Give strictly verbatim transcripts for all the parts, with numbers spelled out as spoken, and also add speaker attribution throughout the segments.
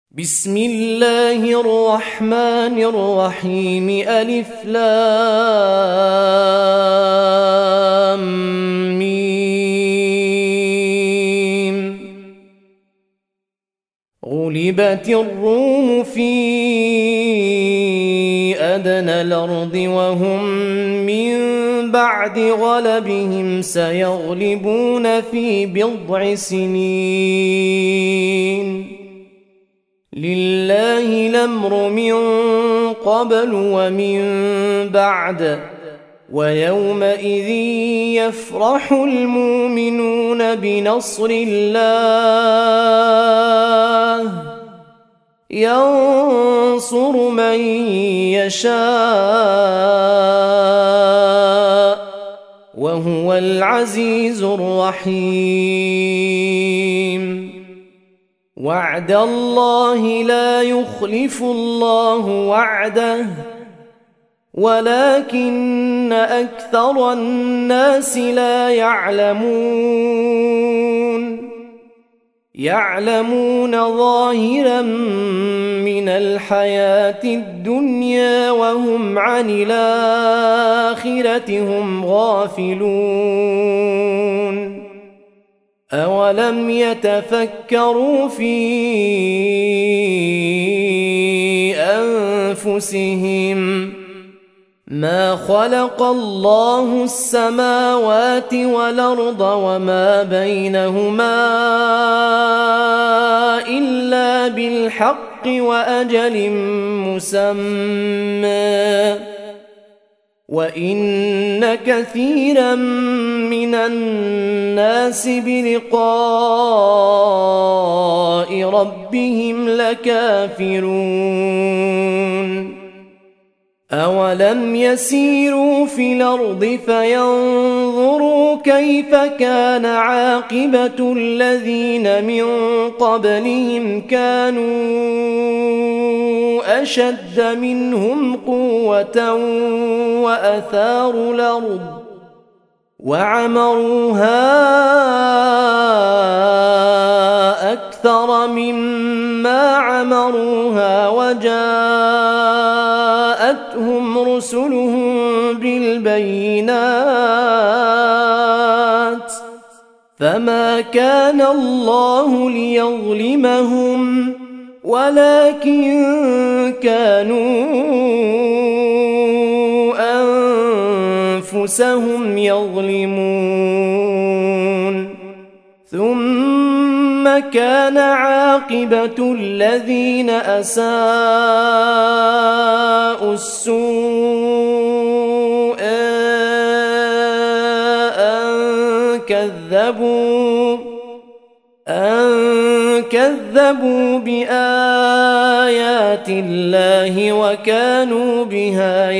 Speaker 1: بسم الله الرحمن الرحيم ألف لام ميم غلبت الروم في أدنى الأرض وهم من بعد غلبهم سيغلبون في بضع سنين لله الأمر من قبل ومن بعد ويومئذ يفرح المؤمنون بنصر الله ينصر من يشاء وهو العزيز الرحيم وعد الله لا يخلف الله وعده ولكن أكثر الناس لا يعلمون يعلمون ظاهرا من الحياة الدنيا وهم عن الآخرة هم غافلون أولم يتفكروا في أنفسهم ما خلق الله السماوات والأرض وما بينهما إلا بالحق وأجل مسمى وإن كثيرا من الناس بلقاء ربهم لكافرون أولم يسيروا في الأرض فينظروا كيف كان عاقبة الذين من قبلهم كانوا أشد منهم قوة وأثاروا الأرض وعمروها أكثر مما عمروها وجاءتهم رسلهم بالبينات فما كان الله ليظلمهم ولكن كانوا أنفسهم يظلمون ثم كان عاقبة الذين أساءوا السوء أن كذبوا أن كذبوا بآيات الله وكانوا بها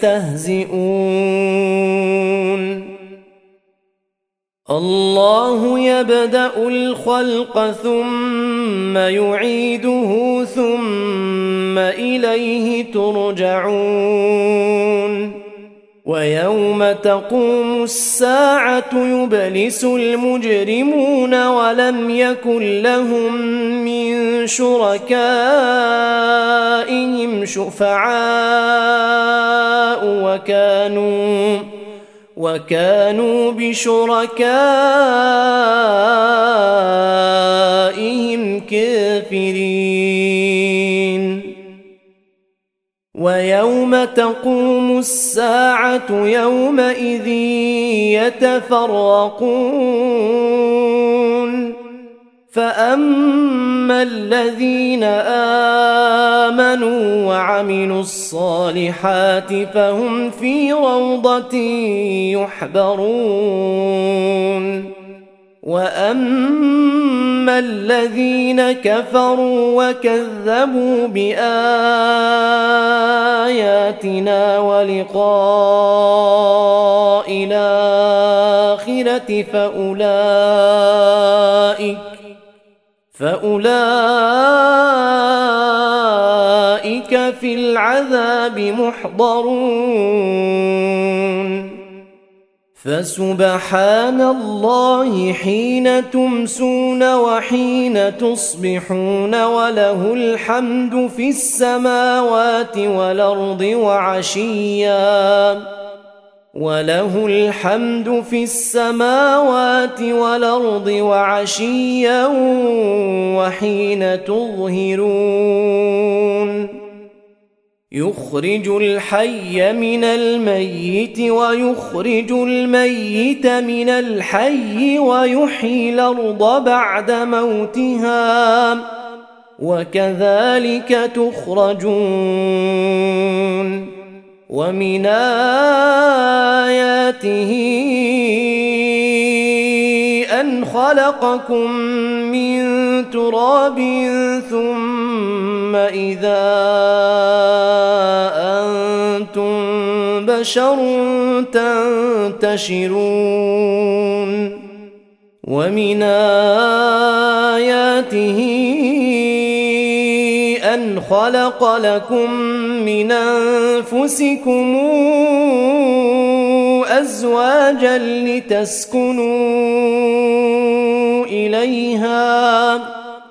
Speaker 1: يستهزئون الله يبدأ الخلق ثم يعيده ثم إليه ترجعون ويوم تقوم الساعة يبلس المجرمون ولم يكن لهم من شركائهم شفعاء وكانوا وكانوا بشركائهم كافرين ويوم تقوم الساعة يومئذ يتفرقون فأما الذين آمنوا وعملوا الصالحات فهم في روضة يحبرون وأما الذين كفروا وكذبوا بآياتنا ولقاء الآخرة فأولئك فأولئك في العذاب محضرون فسبحان الله حين تمسون وحين تصبحون وله الحمد في السماوات والأرض وعشيا وله الحمد في السماوات والأرض وعشيا وحين تظهرون يخرج الحي من الميت ويخرج الميت من الحي ويحيي الأرض بعد موتها وكذلك تخرجون ومن آياته أن خلقكم من تراب ثم إذا أنتم بشر تنتشرون ومن آياته أن خلق لكم من أنفسكم أزواجا لتسكنوا إليها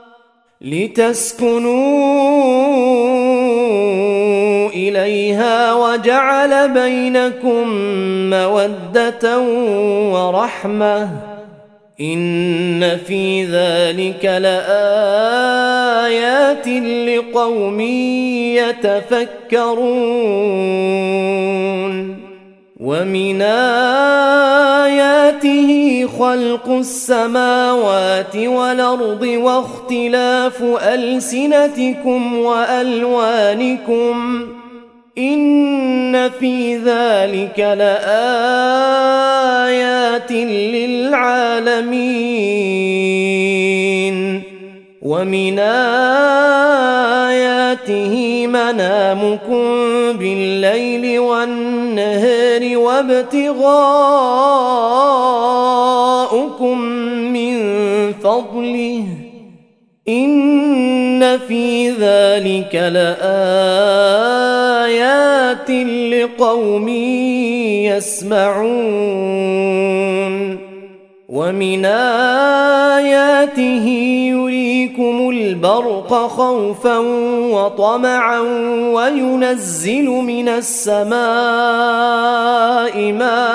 Speaker 1: لتسكنوا إليها وجعل بينكم مودة ورحمة إن في ذلك لآيات لقوم يتفكرون ومن آياته خلق السماوات والأرض واختلاف ألسنتكم وألوانكم إن في ذلك لآيات للعالمين ومن آياته منامكم بالليل والنهار وابتغاؤكم من فضله إن في ذلك لآيات لقوم يسمعون ومن آياته يريكم البرق خوفا وطمعا وينزل من السماء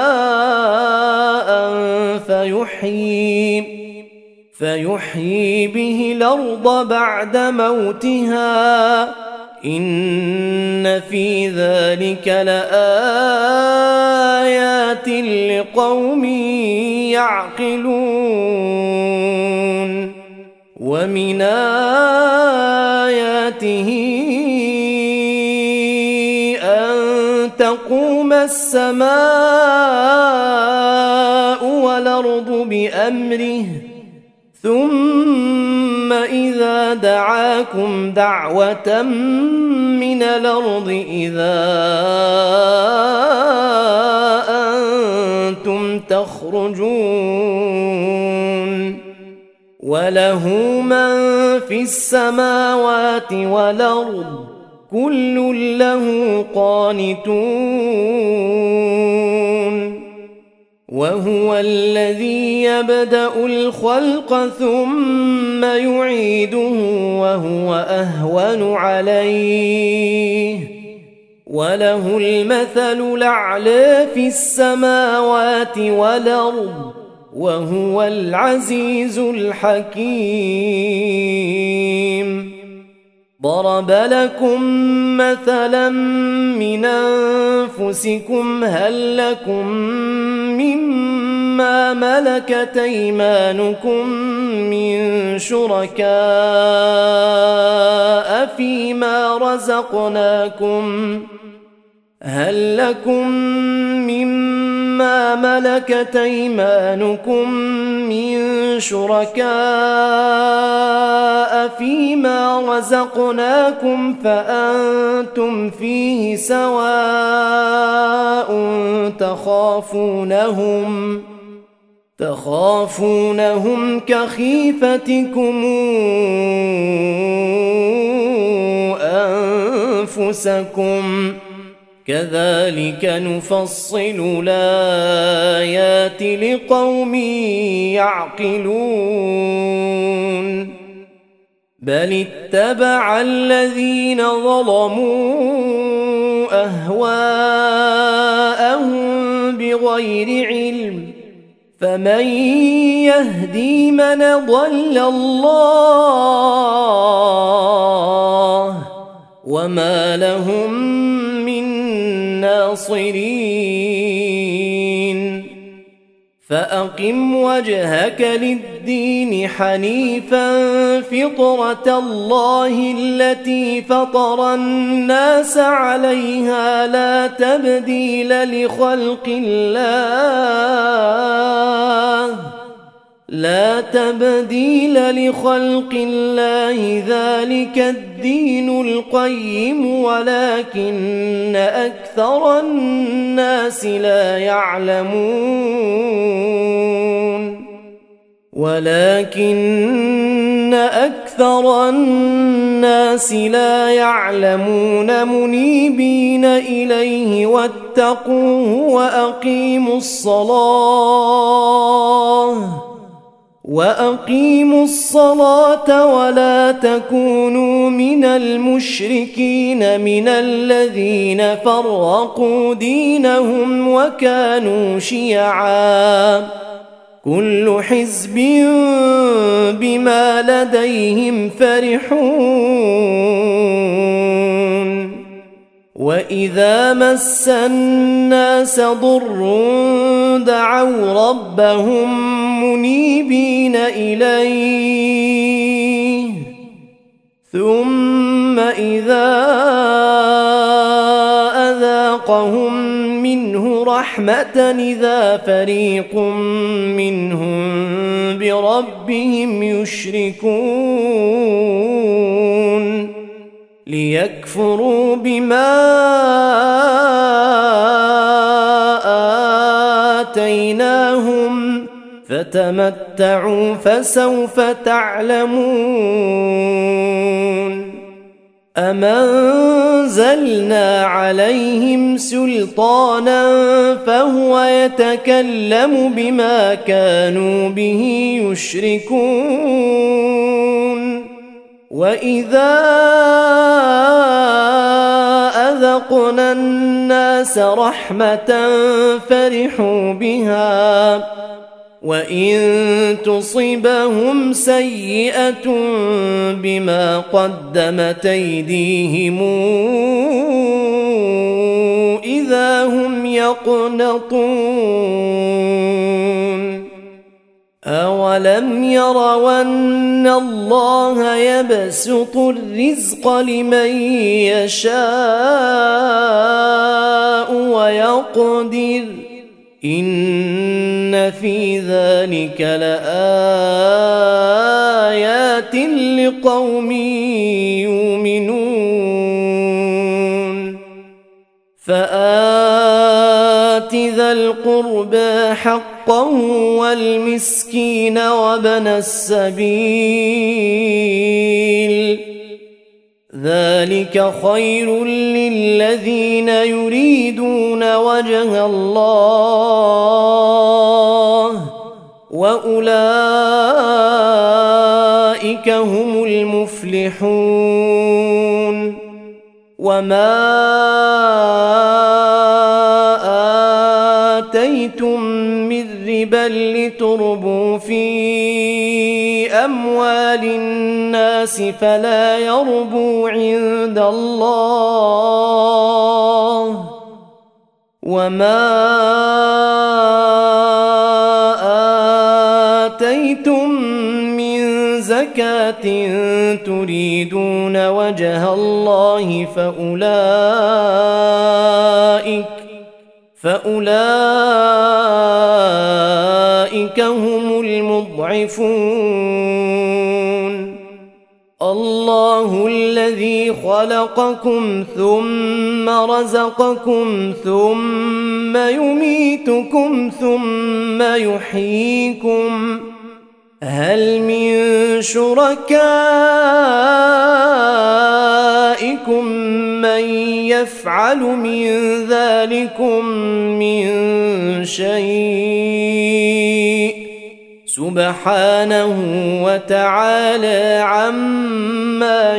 Speaker 1: ماء فيحيي فيحيي به الأرض بعد موتها إن في ذلك لآيات لقوم يعقلون ومن آياته أن تقوم السماء والأرض بأمره ثم إذا دعاكم دعوة من الأرض إذا أنتم تخرجون وله من في السماوات والأرض كل له قانتون وهو الذي يبدأ الخلق ثم يعيده وهو أهون عليه وله المثل الأعلى في السماوات والأرض وهو العزيز الحكيم ضرب لكم مثلا من أنفسكم هل لكم مما ملكت أيمانكم من شركاء فيما رزقناكم هل لكم مما ملكت أيمانكم من شركاء فيما رزقناكم فأنتم فيه سواء تخافونهم تخافونهم كخيفتكم أنفسكم كذلك نفصل الآيات لقوم يعقلون بل اتبع الذين ظلموا أهواءهم بغير علم فمن يهدي من ضل الله وما لهم من ناصرين فأقم وجهك للدين حنيفا فطرة الله التي فطر الناس عليها لا تبديل لخلق الله لا تبديل لخلق الله ذلك الدين القيم ولكن أكثر الناس لا يعلمون ولكن أكثر الناس لا يعلمون منيبين إليه واتقوه وأقيموا الصلاة وأقيموا الصلاة ولا تكونوا من المشركين من الذين فرقوا دينهم وكانوا شيعا كل حزب بما لديهم فرحون وإذا مس الناس ضر دعوا ربهم منيبين إليه ثم إذا أذاقهم منه رحمة إذا فريق منهم بربهم يشركون ليكفروا بما آتيناهم فتمتعوا فسوف تعلمون أم أنزلنا عليهم سلطانا فهو يتكلم بما كانوا به يشركون وإذا أذقنا الناس رحمة فرحوا بها وإن تصبهم سيئة بما قدمت أيديهم إذا هم يقنطون أولم يروا أن الله يبسط الرزق لمن يشاء ويقدر إن في ذلك لآيات لقوم يؤمنون فآت ذا القربى حقه والمسكين وابن السبيل ذلك خير للذين يريدون وجه الله وأولئك هم المفلحون وما آتيتم من ربا لتربوا في أموال الناس فلا يربو عند الله وما آتيتم من زكاة تريدون وجه الله فأولئك فأولئك هم المضعفون الله الذي خلقكم ثم رزقكم ثم يميتكم ثم يحييكم هل من شركائكم من يفعل من ذلكم من شيء سبحانه وتعالى عما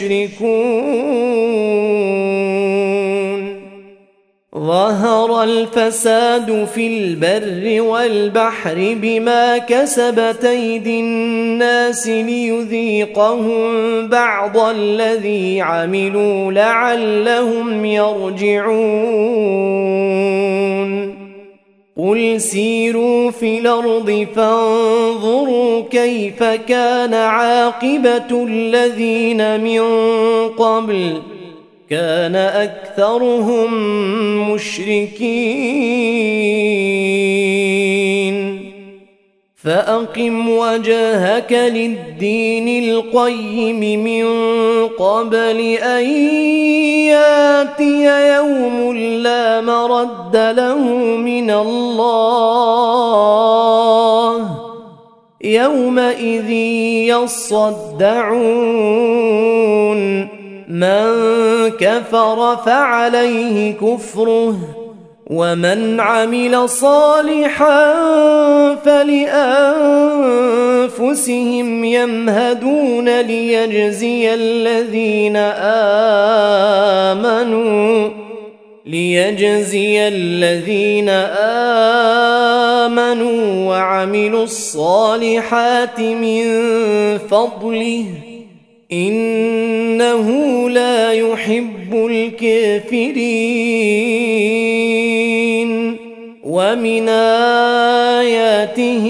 Speaker 1: يشركون ظهر الفساد في البر والبحر بما كسبت أيدي الناس ليذيقهم بعض الذي عملوا لعلهم يرجعون قل سيروا في الأرض فانظروا كيف كان عاقبة الذين من قبل كان أكثرهم مشركين فأقم وجهك للدين القيم من قبل أن ياتي يوم لا مرد له من الله يومئذ يصدعون من كفر فعليه كفره ومن عمل صالحا فلأنفسهم يمهدون ليجزي الذين آمنوا ليجزي الذين آمنوا وعملوا الصالحات من فضله إنه لا يحب الكافرين ومن آياته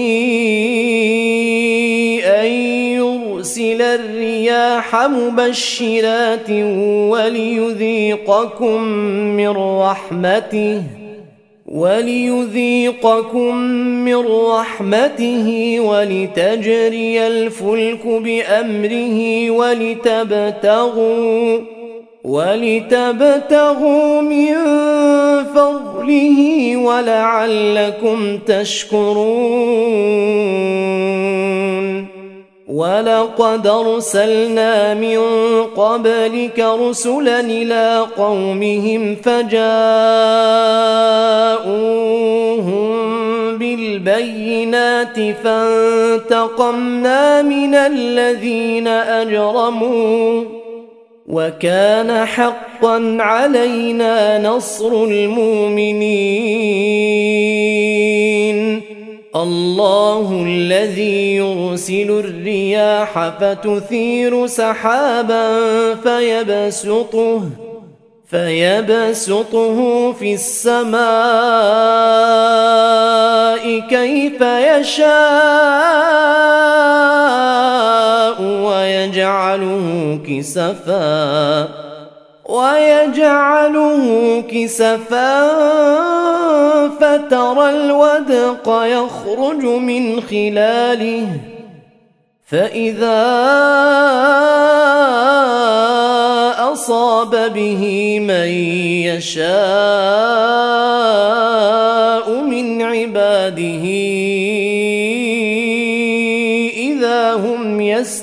Speaker 1: أن يرسل الرياح مبشرات وليذيقكم من رحمته وليذيقكم من رحمته ولتجري الفلك بأمره ولتبتغوا ولتبتغوا من فضله ولعلكم تشكرون ولقد أرسلنا من قبلك رسلا إلى قومهم فجاءوهم بالبينات فانتقمنا من الذين أجرموا وكان حقا علينا نصر المؤمنين الله الذي يرسل الرياح فتثير سحابا فيبسطه فيبسطه في السماء كيف يشاء ويجعله كسفا ويجعله كسفا فترى الودق يخرج من خلاله فإذا أصاب به من يشاء من عباده إذا هم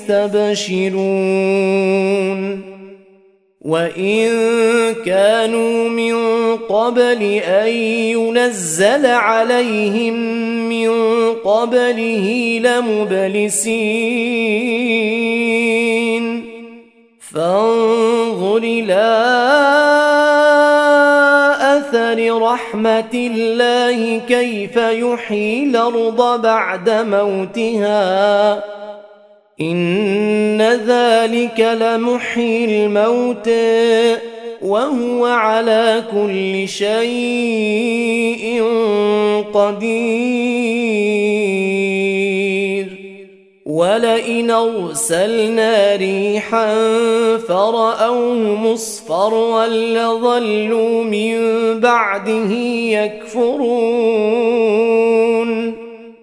Speaker 1: يستبشرون وإن كانوا من قبل أن ينزل عليهم من قبله لمبلسين فانظر إلى أثر رحمة الله كيف يحيي الأرض بعد موتها إن ذلك لمحيي الموتى وهو على كل شيء قدير ولئن أرسلنا ريحا فرأوه مصفرا لظلوا من بعده يكفرون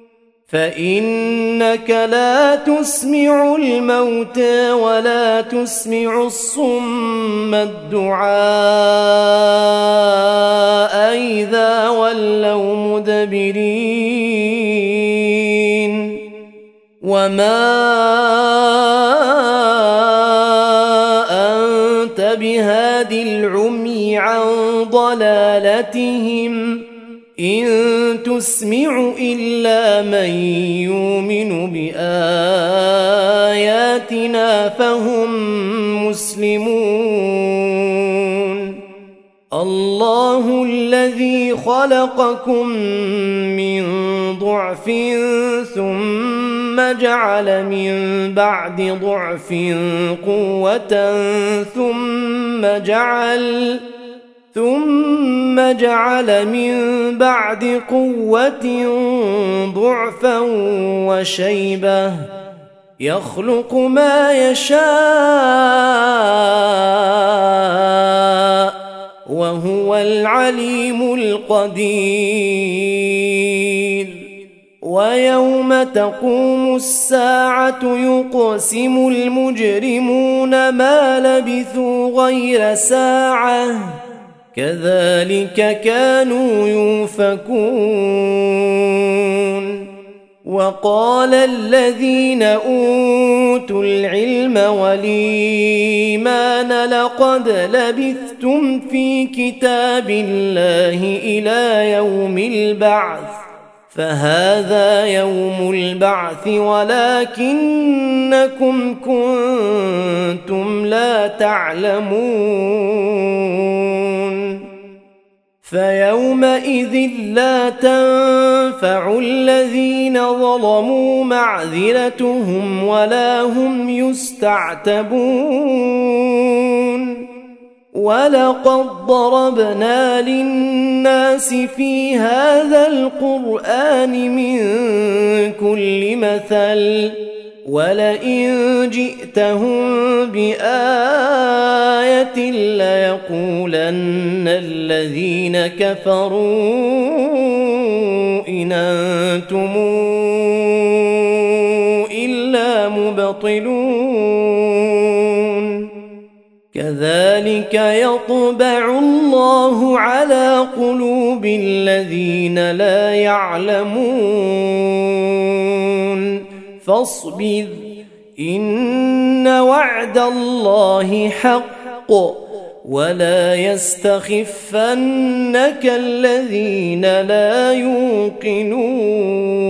Speaker 1: فإنك لا تسمع الموتى ولا تسمع الصم الدعاء إذا ولوا مدبرين وما أنت بهاد العمي عن ضلالتهم إن تسمع إلا من يؤمن بآياتنا فهم مسلمون الله الذي خلقكم من ضعف ثم جعل من بعد ضعف قوة ثم جعل ثم جعل من بعد قوة ضعفا وشيبة يخلق ما يشاء وهو العليم القدير ويوم تقوم الساعة يقسم المجرمون ما لبثوا غير ساعة كذلك كانوا يؤفكون وقال الذين أوتوا العلم والإيمان لقد لبثتم في كتاب الله إلى يوم البعث فهذا يوم البعث ولكنكم كنتم لا تعلمون فيومئذ لا تنفع الذين ظلموا معذرتهم ولا هم يستعتبون ولقد ضربنا للناس في هذا القرآن من كل مثل ولئن جئتهم بآية ليقولن الذين كفروا إن أنتم إلا مبطلون كذلك يطبع الله على قلوب الذين لا يعلمون فاصبر إن وعد الله حق ولا يستخفنك الذين لا يوقنون